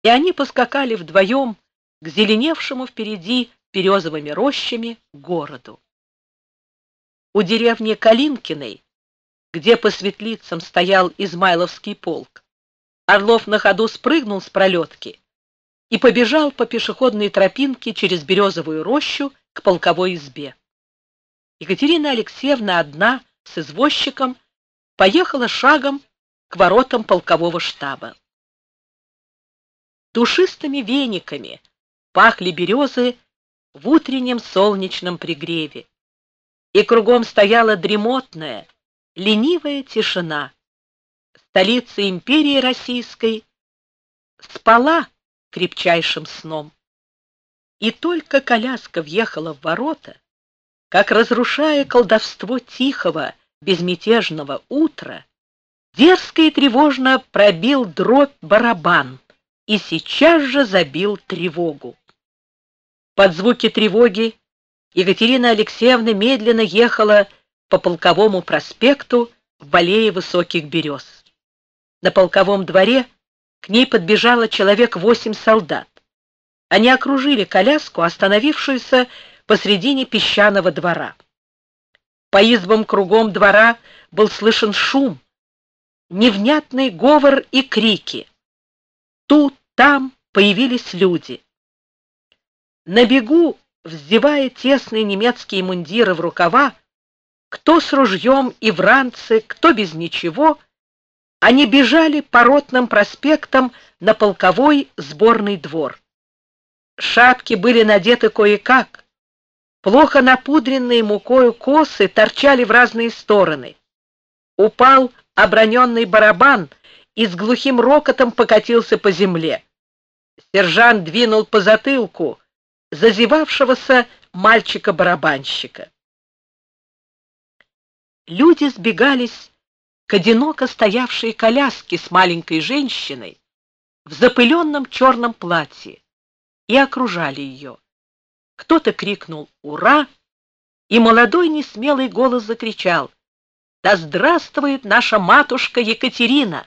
и они поскакали вдвоем к зеленевшему впереди березовыми рощами городу. У деревни Калинкиной, где по светлицам стоял Измайловский полк, Орлов на ходу спрыгнул с пролетки и побежал по пешеходной тропинке через березовую рощу к полковой избе. Екатерина Алексеевна одна с извозчиком поехала шагом к воротам полкового штаба. Душистыми вениками пахли березы в утреннем солнечном пригреве, и кругом стояла дремотная, ленивая тишина. Столица империи российской спала крепчайшим сном. И только коляска въехала в ворота, как, разрушая колдовство тихого, безмятежного утра, дерзко и тревожно пробил дробь барабан и сейчас же забил тревогу. Под звуки тревоги Екатерина Алексеевна медленно ехала по Полковому проспекту в аллее высоких берез. На полковом дворе к ней подбежало человек 8 солдат. Они окружили коляску, остановившуюся посредине песчаного двора. По избам кругом двора был слышен шум, невнятный говор и крики. Тут, там появились люди. На бегу, вздевая тесные немецкие мундиры в рукава, кто с ружьем и в ранце, кто без ничего, они бежали по Ротным проспектам на полковой сборный двор. Шапки были надеты кое-как, плохо напудренные мукою косы торчали в разные стороны. Упал оброненный барабан и с глухим рокотом покатился по земле. Сержант двинул по затылку зазевавшегося мальчика-барабанщика. Люди сбегались к одиноко стоявшей коляске с маленькой женщиной в запыленном черном платье и окружали ее. Кто-то крикнул «Ура!», и молодой несмелый голос закричал «Да здравствует наша матушка Екатерина!».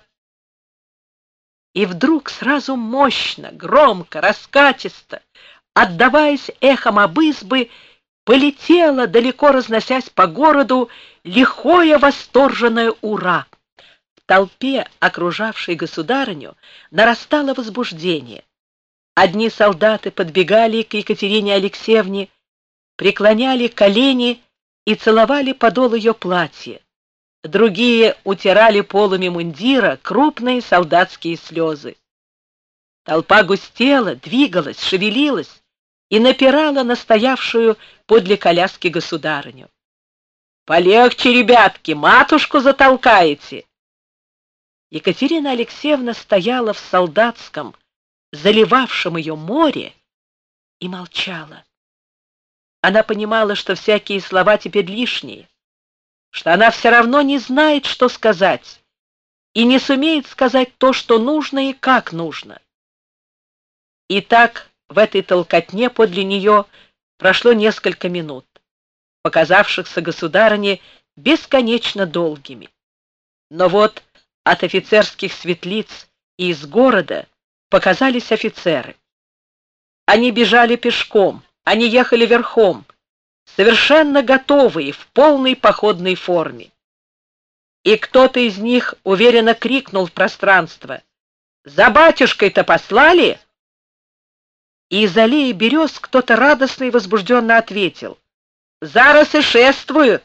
И вдруг сразу мощно, громко, раскатисто, отдаваясь эхом об избы, полетело, далеко разносясь по городу, лихое восторженное «Ура!». В толпе, окружавшей государыню, нарастало возбуждение. Одни солдаты подбегали к Екатерине Алексеевне, преклоняли колени и целовали подол ее платья. Другие утирали полами мундира крупные солдатские слезы. Толпа густела, двигалась, шевелилась и напирала на стоявшую подле коляски государыню. «Полегче, ребятки, матушку затолкаете!» Екатерина Алексеевна стояла в солдатском, заливавшем ее море, и молчала. Она понимала, что всякие слова теперь лишние, что она все равно не знает, что сказать, и не сумеет сказать то, что нужно и как нужно. И так в этой толкотне подле нее прошло несколько минут, показавшихся государыне бесконечно долгими. Но вот от офицерских светлиц и из города показались офицеры. Они бежали пешком, они ехали верхом, совершенно готовые, в полной походной форме. И кто-то из них уверенно крикнул в пространство: «За батюшкой-то послали?» И из аллеи берез кто-то радостно и возбужденно ответил: «Зараз и шествуют!»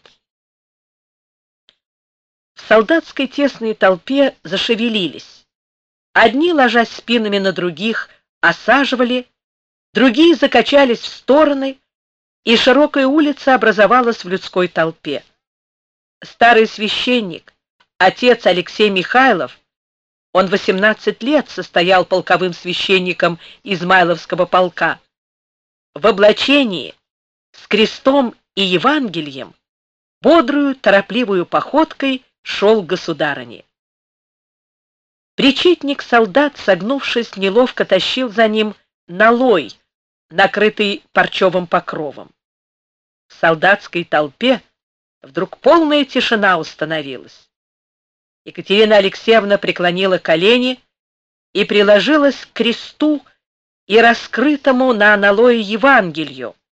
В солдатской тесной толпе зашевелились. Одни, ложась спинами на других, осаживали, другие закачались в стороны, и широкая улица образовалась в людской толпе. Старый священник, отец Алексей Михайлов, он 18 лет состоял полковым священником Измайловского полка, в облачении, с крестом и Евангелием, бодрую, торопливую походкой шел к государыне. Причетник-солдат, согнувшись, неловко тащил за ним налой, накрытый парчевым покровом. В солдатской толпе вдруг полная тишина установилась. Екатерина Алексеевна преклонила колени и приложилась к кресту и раскрытому на аналое Евангелию.